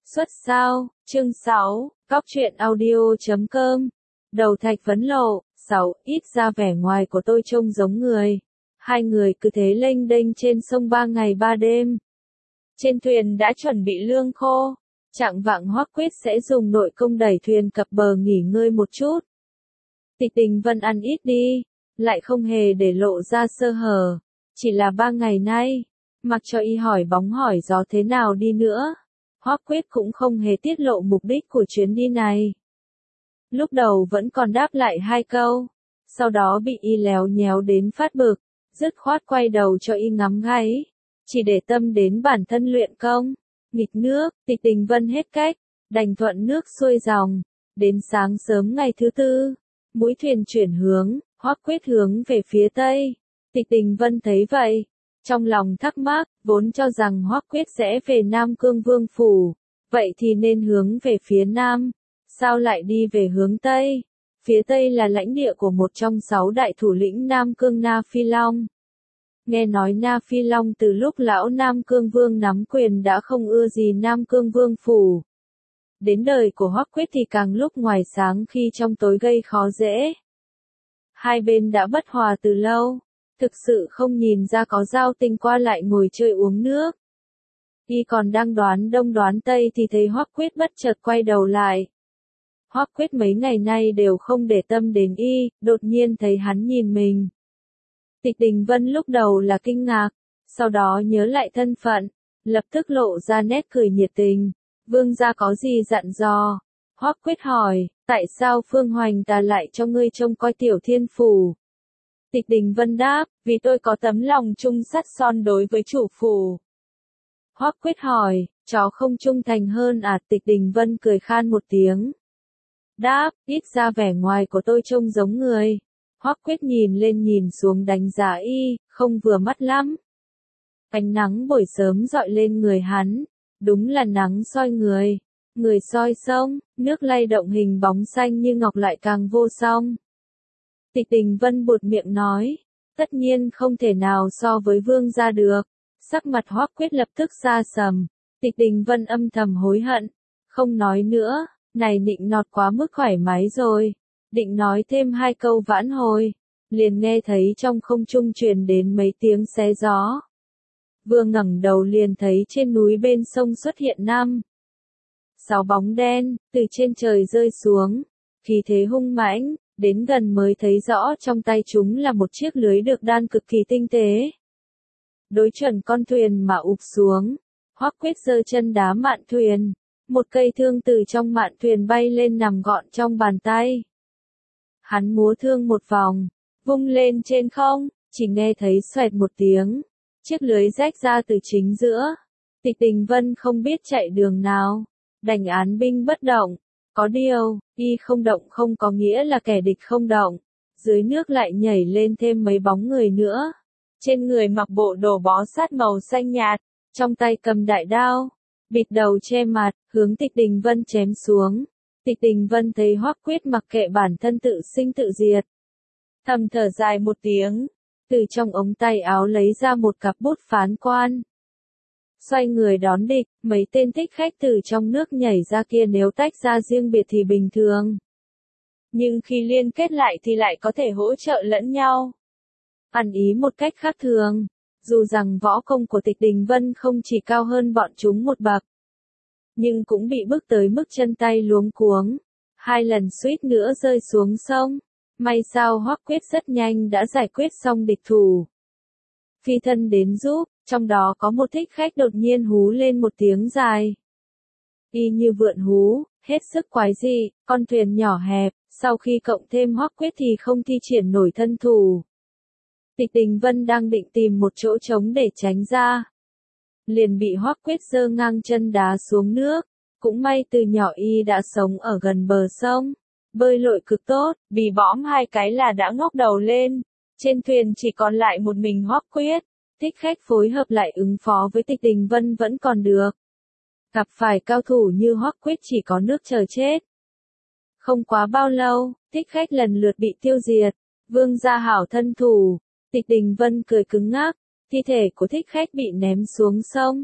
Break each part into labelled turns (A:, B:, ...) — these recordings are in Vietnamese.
A: Xuất sao, chương 6, Cóc truyện audio.com. Đầu Thạch Vấn Lộ, 6, ít ra vẻ ngoài của tôi trông giống người. Hai người cứ thế lênh đênh trên sông 3 ngày 3 đêm. Trên thuyền đã chuẩn bị lương khô. Chạng vạng Hoắc Quyết sẽ dùng nội công đẩy thuyền cập bờ nghỉ ngơi một chút. Tịch Tình Vân ăn ít đi, lại không hề để lộ ra sơ hở. Chỉ là 3 ngày nay, mặc cho y hỏi bóng hỏi gió thế nào đi nữa, Hoắc Quyết cũng không hề tiết lộ mục đích của chuyến đi này. Lúc đầu vẫn còn đáp lại 2 câu, sau đó bị y léo nhéo đến phát bực, dứt khoát quay đầu cho y ngắm gáy, chỉ để tâm đến bản thân luyện công. Nghịch nước, Tịch Tình Vân hết cách, đành thuận nước xuôi dòng. Đến sáng sớm ngày thứ tư, mũi thuyền chuyển hướng, Hoắc Quyết hướng về phía tây. Tịch Tình Vân thấy vậy, trong lòng thắc mắc, vốn cho rằng Hoắc Quyết sẽ về Nam Cương Vương phủ, vậy thì nên hướng về phía Nam, sao lại đi về hướng Tây? Phía Tây là lãnh địa của một trong 6 đại thủ lĩnh Nam Cương Na Phi Long. Nghe nói Na Phi Long từ lúc lão Nam Cương Vương nắm quyền đã không ưa gì Nam Cương Vương phủ. Đến đời của Hoắc Quyết thì càng lúc ngoài sáng khi trong tối gây khó dễ. Hai bên đã bất hòa từ lâu, thực sự không nhìn ra có giao tình qua lại ngồi chơi uống nước. Y còn đang đoán đông đoán tây thì thấy Hoắc Quyết bất chợt quay đầu lại. Hoắc Quyết mấy ngày nay đều không để tâm đến y, đột nhiên thấy hắn nhìn mình. Tịch Tình Vân lúc đầu là kinh ngạc, sau đó nhớ lại thân phận, lập tức lộ ra nét cười nhiệt tình. Vương gia có gì dặn dò? Hoắc Quyết hỏi, tại sao Phương Hoành ta lại cho ngươi trông coi Tiểu Thiên phủ? Tịch Tình Vân đáp, vì tôi có tấm lòng trung sắt son đối với chủ phủ. Hoắc Quyết hỏi, chó không trung thành hơn à? Tịch Tình Vân cười khan một tiếng. Đáp, ít ra vẻ ngoài của tôi trông giống người. Hoắc Quyết nhìn lên nhìn xuống đánh giá y, không vừa mắt lắm. Ánh nắng buổi sớm rọi lên người hắn, đúng là nắng soi người. Người soi sông, nước lay động hình bóng xanh như ngọc lại càng vô song. Tịch Tình Vân buột miệng nói, tất nhiên không thể nào so với vương gia được. Sắc mặt Hoắc Quyết lập tức xa sầm. Tịch Tình Vân âm thầm hối hận, không nói nữa, này nịnh nọt quá mức thoải mái rồi. Định nói thêm 2 câu vãn hồi, liền nghe thấy trong không trung truyền đến mấy tiếng xé gió. Vừa ngẩng đầu liền thấy trên núi bên sông xuất hiện 6 bóng đen, từ trên trời rơi xuống, khí thế hung mãnh, đến gần mới thấy rõ trong tay chúng là một chiếc lưới được đan cực kỳ tinh tế. Đối chuẩn con thuyền mà ụp xuống, Hoắc Quyết giơ chân đá mạn thuyền, một cây thương từ trong mạn thuyền bay lên nằm gọn trong bàn tay. Hắn múa thương một vòng, vung lên trên không, chỉ nghe thấy xoẹt một tiếng, chiếc lưới rách ra từ chính giữa. Tịch Tình Vân không biết chạy đường nào, đành án binh bất động. Có điều, y không động không có nghĩa là kẻ địch không động. Dưới nước lại nhảy lên thêm mấy bóng người nữa. Trên người mặc bộ đồ bó sát màu xanh nhạt, trong tay cầm đại đao, bịt đầu che mặt, hướng Tịch Tình Vân chém xuống. Tịch Tình Vân thấy Hoắc Quyết mặc kệ bản thân tự sinh tự diệt, thầm thở dài một tiếng, từ trong ống tay áo lấy ra một cặp bút phán quan. Xoay người đón địch, mấy tên thích khách từ trong nước nhảy ra kia nếu tách ra riêng biệt thì bình thường. Nhưng khi liên kết lại thì lại có thể hỗ trợ lẫn nhau. Ăn ý một cách khác thường, dù rằng võ công của Tịch Tình Vân không chỉ cao hơn bọn chúng một bậc, nhưng cũng bị bức tới mức chân tay luống cuống, 2 lần suýt nữa rơi xuống sông. May sao Hoắc Quyết rất nhanh đã giải quyết xong địch thủ. Phi thân đến giúp, trong đó có một thích khách đột nhiên hú lên một tiếng dài. Y như vượn hú, hết sức quái dị, con thuyền nhỏ hẹp, sau khi cộng thêm Hoắc Quyết thì không thi triển nổi thân thủ. Tịch Tình Vân đang định tìm một chỗ trống để tránh ra, liền bị Hoắc Quyết giơ ngang chân đá xuống nước. Cũng may từ nhỏ y đã sống ở gần bờ sông, bơi lội cực tốt, bị bõm 2 cái là đã ngóc đầu lên. Trên thuyền chỉ còn lại một mình Hoắc Quyết. Thích khách phối hợp lại ứng phó với Tịch Tình Vân vẫn còn được. Gặp phải cao thủ như Hoắc Quyết chỉ có nước chờ chết. Không quá bao lâu, thích khách lần lượt bị tiêu diệt. Vương gia hảo thân thủ. Tịch Tình Vân cười cứng ngắc, thi thể của thích khách bị ném xuống sông.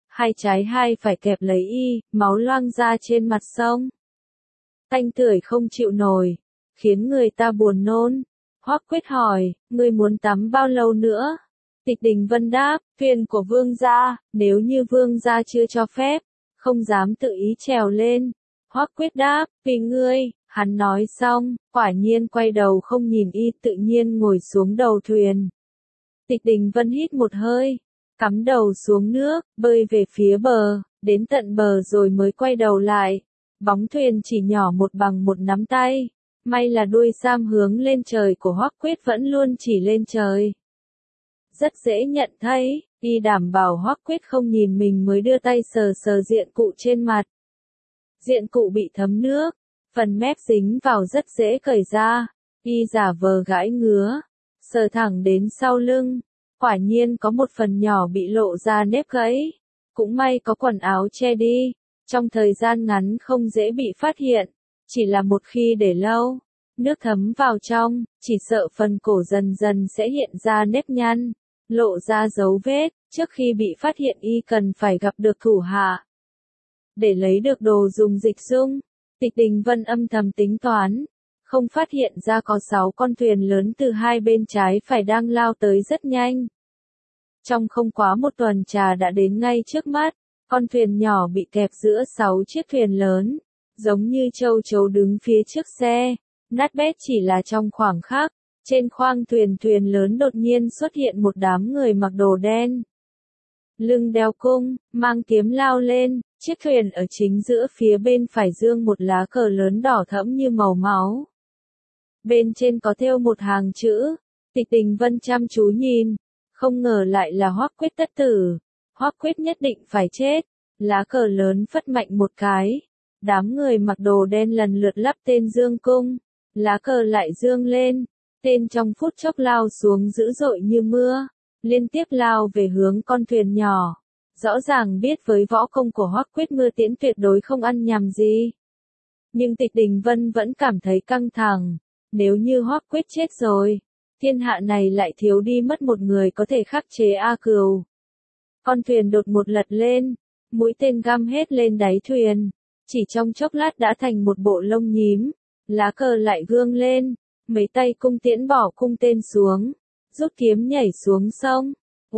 A: hai trái hai phải kẹp lấy y, máu loang ra trên mặt sông. Tanh tưởi không chịu nổi, khiến người ta buồn nôn. Hoắc Quyết hỏi, ngươi muốn tắm bao lâu nữa? Tịch Đình Vân đáp, thuyền của vương gia, nếu như vương gia chưa cho phép, không dám tự ý trèo lên. Hoắc Quyết đáp, vì ngươi, hắn nói xong, quả nhiên quay đầu không nhìn y, tự nhiên ngồi xuống đầu thuyền. Tịch Đình Vân hít một hơi, cắm đầu xuống nước, bơi về phía bờ, đến tận bờ rồi mới quay đầu lại. Bóng thuyền chỉ nhỏ một bằng một nắm tay, may là đuôi sam hướng lên trời của Hoắc Quyết vẫn luôn chỉ lên trời. Rất dễ nhận thấy, y đảm bảo Hoắc Quyết không nhìn mình mới đưa tay sờ sờ diện cụ trên mặt. Diện cụ bị thấm nước, phần mép dính vào rất dễ cởi ra, y giả vờ gãi ngứa, sờ thẳng đến sau lưng, quả nhiên có một phần nhỏ bị lộ ra nếp gãy, cũng may có quần áo che đi, trong thời gian ngắn không dễ bị phát hiện, chỉ là một khi để lâu, nước thấm vào trong, chỉ sợ phần cổ dần dần sẽ hiện ra nếp nhăn, lộ ra dấu vết, trước khi bị phát hiện y cần phải gặp được thủ hạ. Để lấy được đồ dùng dịch dung, Tịch Đình Vân âm thầm tính toán, không phát hiện ra có 6 con thuyền lớn từ hai bên trái phải đang lao tới rất nhanh. Trong không quá một tuần trà đã đến ngay trước mắt, con thuyền nhỏ bị kẹp giữa 6 chiếc thuyền lớn, giống như châu chấu đứng phía trước xe, nát bét chỉ là trong khoảng khắc. Trên khoang thuyền lớn đột nhiên xuất hiện một đám người mặc đồ đen. Lưng đeo cung, mang kiếm lao lên, chiếc thuyền ở chính giữa phía bên phải dương một lá cờ lớn đỏ thẫm như màu máu. Bên trên có thêu một hàng chữ, Tịch Đình Vân chăm chú nhìn, không ngờ lại là Hoắc Quyết tất tử. Hoắc Quyết nhất định phải chết, lá cờ lớn phất mạnh một cái. Đám người mặc đồ đen lần lượt lắp tên dương cung, lá cờ lại dương lên. Tên trong phút chốc lao xuống dữ dội như mưa, liên tiếp lao về hướng con thuyền nhỏ. Rõ ràng biết với võ công của Hoắc Quyết mưa tiễn tuyệt đối không ăn nhầm gì. Nhưng Tịch Đình Vân vẫn cảm thấy căng thẳng, nếu như Hoắc Quyết chết rồi, thiên hạ này lại thiếu đi mất một người có thể khắc chế A Cừu. Con thuyền đột một lật lên, mũi tên găm hết lên đáy thuyền, chỉ trong chốc lát đã thành một bộ lông nhím, lá cờ lại gương lên. Mấy tay cung tiễn bỏ cung tên xuống, rút kiếm nhảy xuống sông,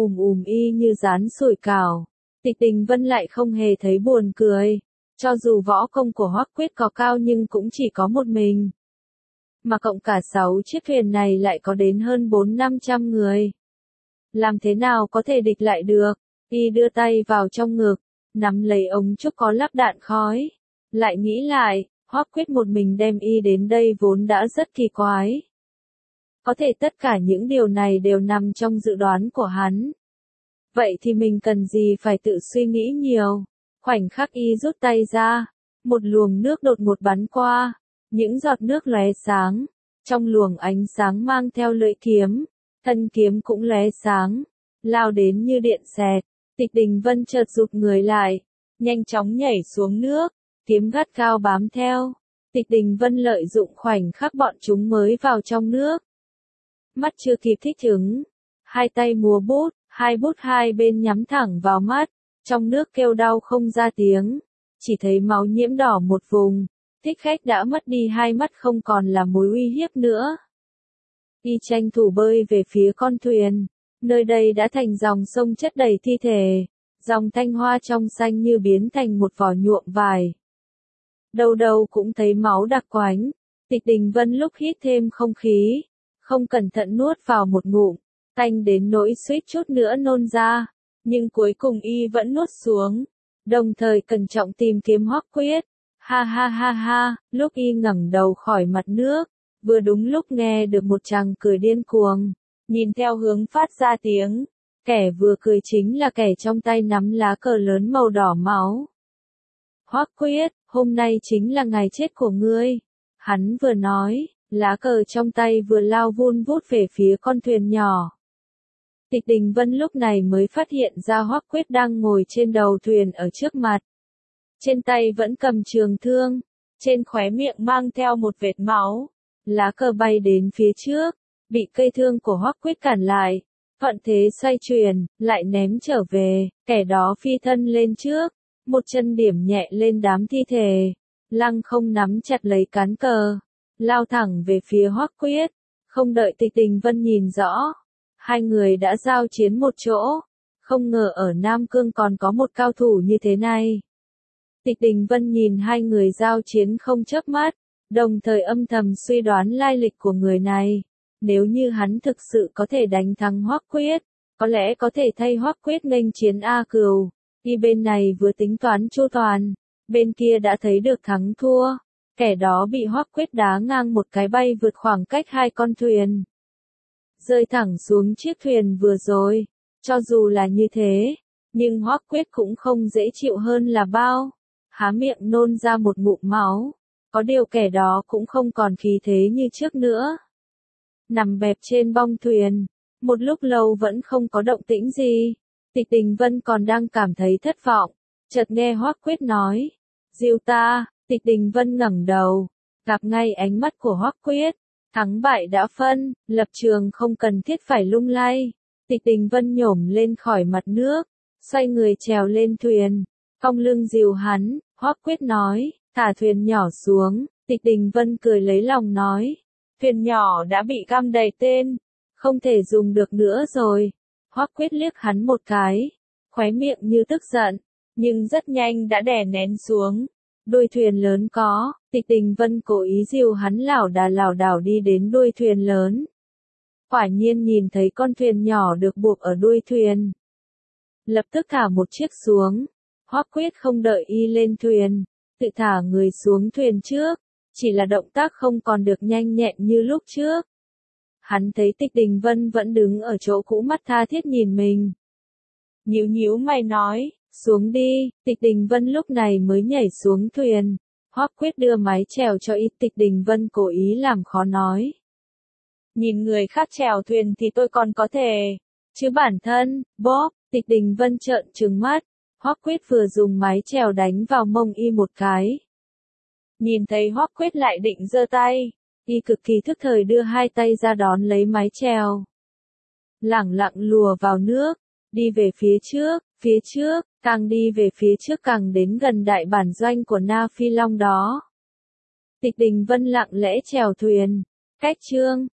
A: y như rán sủi cảo. Tịch Đình Vân lại không hề thấy buồn cười, cho dù võ công của Hoắc Quyết có cao nhưng cũng chỉ có một mình. Mà cộng cả 6 chiếc thuyền này lại có đến hơn 400-500 người. Làm thế nào có thể địch lại được? Y đưa tay vào trong ngực, nắm lấy ống trúc có lắp đạn khói. Lại nghĩ lại, Hoắc Quyết một mình đem y đến đây vốn đã rất kỳ quái. Có thể tất cả những điều này đều nằm trong dự đoán của hắn. Vậy thì mình cần gì phải tự suy nghĩ nhiều. Khoảnh khắc y rút tay ra, một luồng nước đột ngột bắn qua, những giọt nước lóe sáng, trong luồng ánh sáng mang theo lưỡi kiếm, thân kiếm cũng lóe sáng, lao đến như điện xẹt. Tịch Đình Vân chợt rụt người lại, nhanh chóng nhảy xuống nước. Kiếm gắt cao bám theo. Tịch Đình Vân lợi dụng khoảnh khắc bọn chúng mới vào trong nước. Mắt chưa kịp thích ứng. Hai tay múa bút, hai bút hai bên nhắm thẳng vào mắt. Trong nước kêu đau không ra tiếng. Chỉ thấy máu nhiễm đỏ một vùng. Thích khách đã mất đi hai mắt không còn là mối uy hiếp nữa. Y tranh thủ bơi về phía con thuyền. Nơi đây đã thành dòng sông chất đầy thi thể. Dòng thanh hoa trong xanh như biến thành một vỏ nhuộm vải. Đâu đâu cũng thấy máu đặc quánh. Tịch Đình Vân lúc hít thêm không khí, không cẩn thận nuốt vào một ngụm, tanh đến nỗi suýt chút nữa nôn ra, nhưng cuối cùng y vẫn nuốt xuống, đồng thời cẩn trọng tìm kiếm Hoắc Quyết. Ha ha ha ha, lúc y ngẩng đầu khỏi mặt nước, vừa đúng lúc nghe được một chàng cười điên cuồng, nhìn theo hướng phát ra tiếng, kẻ vừa cười chính là kẻ trong tay nắm lá cờ lớn màu đỏ máu. Hoắc Quyết, hôm nay chính là ngày chết của ngươi. Hắn vừa nói, lá cờ trong tay vừa lao vun vút về phía con thuyền nhỏ. Tịch Đình Vân lúc này mới phát hiện ra Hoắc Quyết đang ngồi trên đầu thuyền ở trước mặt. Trên tay vẫn cầm trường thương, trên khóe miệng mang theo một vệt máu. Lá cờ bay đến phía trước, bị cây thương của Hoắc Quyết cản lại. thuận thế xoay chuyển, lại ném trở về, kẻ đó phi thân lên trước, một chân điểm nhẹ lên đám thi thể, lăng không nắm chặt lấy cán cờ, lao thẳng về phía Hoắc Quyết, không đợi Tịch Đình Vân nhìn rõ, hai người đã giao chiến một chỗ, không ngờ ở Nam Cương còn có một cao thủ như thế này. Tịch Đình Vân nhìn hai người giao chiến không chớp mắt, đồng thời âm thầm suy đoán lai lịch của người này. Nếu như hắn thực sự có thể đánh thắng Hoắc Quyết, có lẽ có thể thay Hoắc Quyết nghênh chiến A Cừu. Y bên này vừa tính toán chu toàn, bên kia đã thấy được thắng thua. Kẻ đó bị Hoắc Quyết đá ngang một cái bay vượt khoảng cách hai con thuyền, rơi thẳng xuống chiếc thuyền vừa rồi. Cho dù là như thế, nhưng Hoắc Quyết cũng không dễ chịu hơn là bao. Há miệng nôn ra một ngụm máu. Có điều kẻ đó cũng không còn khí thế như trước nữa. Nằm bẹp trên bong thuyền, một lúc lâu vẫn không có động tĩnh gì. Tịch Đình Vân còn đang cảm thấy thất vọng, chợt nghe Hoắc Quyết nói, "Diêu ta." Tịch Đình Vân ngẩng đầu, gặp ngay ánh mắt của Hoắc Quyết, thắng bại đã phân, lập trường không cần thiết phải lung lay. Tịch Đình Vân nhổm lên khỏi mặt nước, xoay người trèo lên thuyền, cong lưng dìu hắn. Hoắc Quyết nói, "Thả thuyền nhỏ xuống." Tịch Đình Vân cười lấy lòng nói, "Thuyền nhỏ đã bị găm đầy tên, không thể dùng được nữa rồi." Hoắc Quyết liếc hắn một cái, khóe miệng như tức giận, nhưng rất nhanh đã đè nén xuống. Đuôi thuyền lớn có, Tịch Đình Vân cố ý dìu hắn lảo đảo đi đến đuôi thuyền lớn. Quả nhiên nhìn thấy con thuyền nhỏ được buộc ở đuôi thuyền. Lập tức thả một chiếc xuống. Hoắc Quyết không đợi y lên thuyền, tự thả người xuống thuyền trước, chỉ là động tác không còn được nhanh nhẹn như lúc trước. Hắn thấy Tịch Đình Vân vẫn đứng ở chỗ cũ mắt tha thiết nhìn mình. Nhíu nhíu mày nói, "Xuống đi." Tịch Đình Vân lúc này mới nhảy xuống thuyền. Hoắc Quyết đưa mái chèo cho y. Tịch Đình Vân cố ý làm khó nói, "Nhìn người khác chèo thuyền thì tôi còn có thể, chứ bản thân, bóp." Tịch Đình Vân trợn trừng mắt. Hoắc Quyết vừa dùng mái chèo đánh vào mông y một cái. Nhìn thấy Hoắc Quyết lại định giơ tay, y cực kỳ thức thời đưa hai tay ra đón lấy mái chèo. Lẳng lặng lùa vào nước, đi về phía trước, càng đi về phía trước càng đến gần đại bản doanh của Na Phi Long đó. Tịch Đình Vân lặng lẽ chèo thuyền, cách chương